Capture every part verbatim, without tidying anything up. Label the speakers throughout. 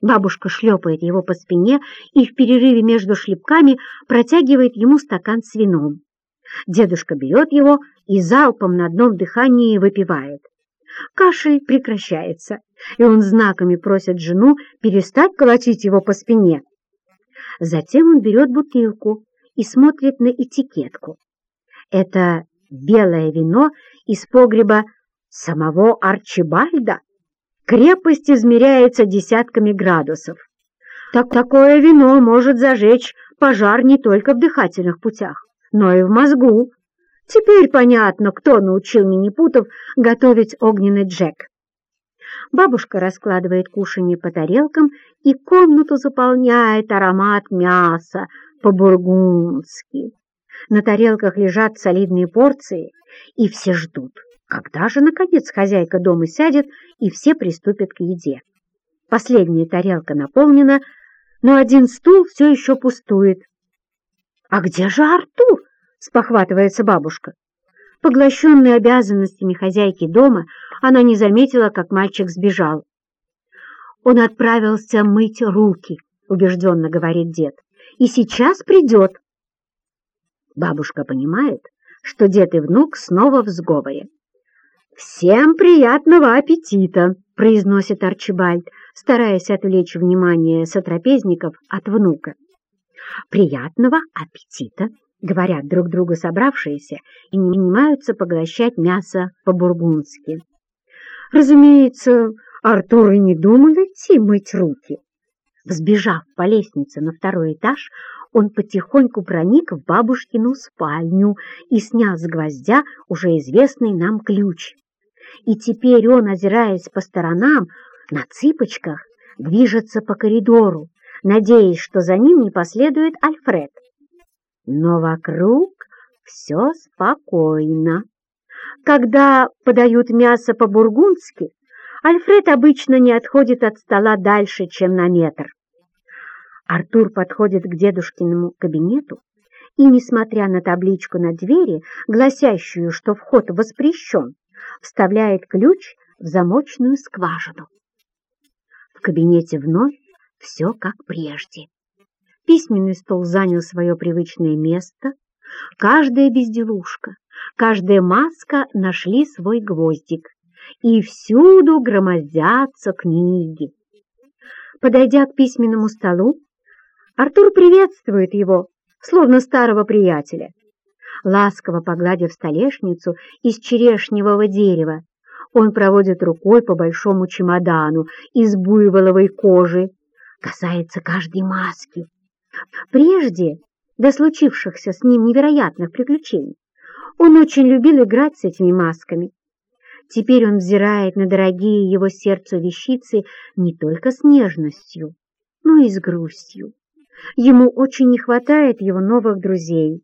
Speaker 1: Бабушка шлепает его по спине и в перерыве между шлепками протягивает ему стакан с вином. Дедушка берет его и залпом на одном дыхании выпивает. Кашель прекращается, и он знаками просит жену перестать колотить его по спине. Затем он берет бутылку и смотрит на этикетку. Это белое вино из погреба самого Арчибальда. Крепость измеряется десятками градусов. Так такое вино может зажечь пожар не только в дыхательных путях, но и в мозгу. Теперь понятно, кто научил минипутов готовить огненный джек. Бабушка раскладывает кушанье по тарелкам, и комнату заполняет аромат мяса по-бургундски. На тарелках лежат солидные порции, и все ждут, когда же, наконец, хозяйка дома сядет, и все приступят к еде. Последняя тарелка наполнена, но один стул все еще пустует. «А где же Артур?» — спохватывается бабушка. Поглощенная обязанностями хозяйки дома, она не заметила, как мальчик сбежал. «Он отправился мыть руки», — убежденно говорит дед, — «и сейчас придет». Бабушка понимает, что дед и внук снова в сговоре. «Всем приятного аппетита!» — произносит Арчибальд, стараясь отвлечь внимание сотрапезников от внука. «Приятного аппетита!» — говорят друг другу собравшиеся и не принимаются поглощать мясо по-бургундски. Разумеется, Артур и не думал идти мыть руки. Взбежав по лестнице на второй этаж, он потихоньку проник в бабушкину спальню и снял с гвоздя уже известный нам ключ. И теперь он, озираясь по сторонам, на цыпочках движется по коридору, надеясь, что за ним не последует Альфред. Но вокруг все спокойно. Когда подают мясо по-бургундски, Альфред обычно не отходит от стола дальше, чем на метр. Артур подходит к дедушкиному кабинету и, несмотря на табличку на двери, гласящую, что вход воспрещен, вставляет ключ в замочную скважину. В кабинете вновь все как прежде. Письменный стол занял свое привычное место, каждая безделушка, каждая маска нашли свой гвоздик, и всюду громоздятся книги. Подойдя к письменному столу, Артур приветствует его, словно старого приятеля. Ласково погладив столешницу из черешневого дерева, он проводит рукой по большому чемодану из буйволовой кожи, касается каждой маски. Прежде, до случившихся с ним невероятных приключений, он очень любил играть с этими масками. Теперь он взирает на дорогие его сердцу вещицы не только с нежностью, но и с грустью. Ему очень не хватает его новых друзей.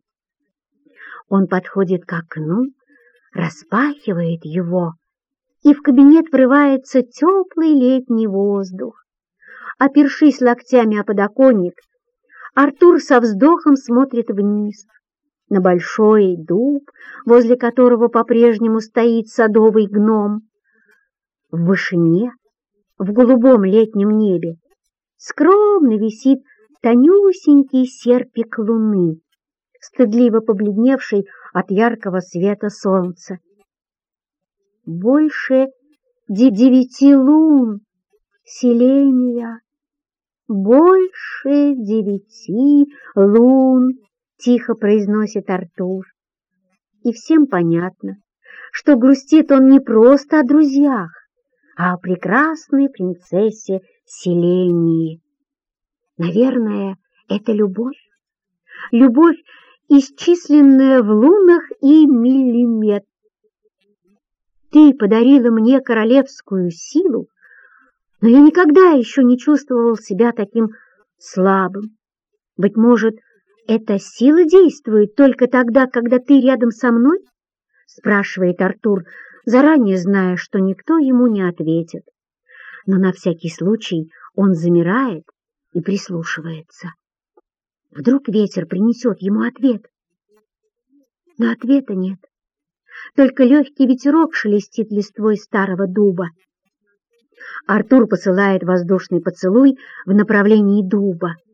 Speaker 1: Он подходит к окну, распахивает его, и в кабинет врывается теплый летний воздух. Опершись локтями о подоконник, Артур со вздохом смотрит вниз, на большой дуб, возле которого по-прежнему стоит садовый гном. В вышине, в голубом летнем небе, скромно висит тонюсенький серпик луны, стыдливо побледневший от яркого света солнца. Больше девяти лун, Селения, больше девяти лун, тихо произносит Артур. И всем понятно, что грустит он не просто о друзьях, а о прекрасной принцессе Селении. Наверное, это любовь. Любовь, исчисленная в лунах и миллиметрах. Ты подарила мне королевскую силу, но я никогда еще не чувствовал себя таким слабым. Быть может, эта сила действует только тогда, когда ты рядом со мной? Спрашивает Артур, заранее зная, что никто ему не ответит. Но на всякий случай он замирает и прислушивается. Вдруг ветер принесет ему ответ. Но ответа нет. Только легкий ветерок шелестит листвой старого дуба. Артур посылает воздушный поцелуй в направлении дуба.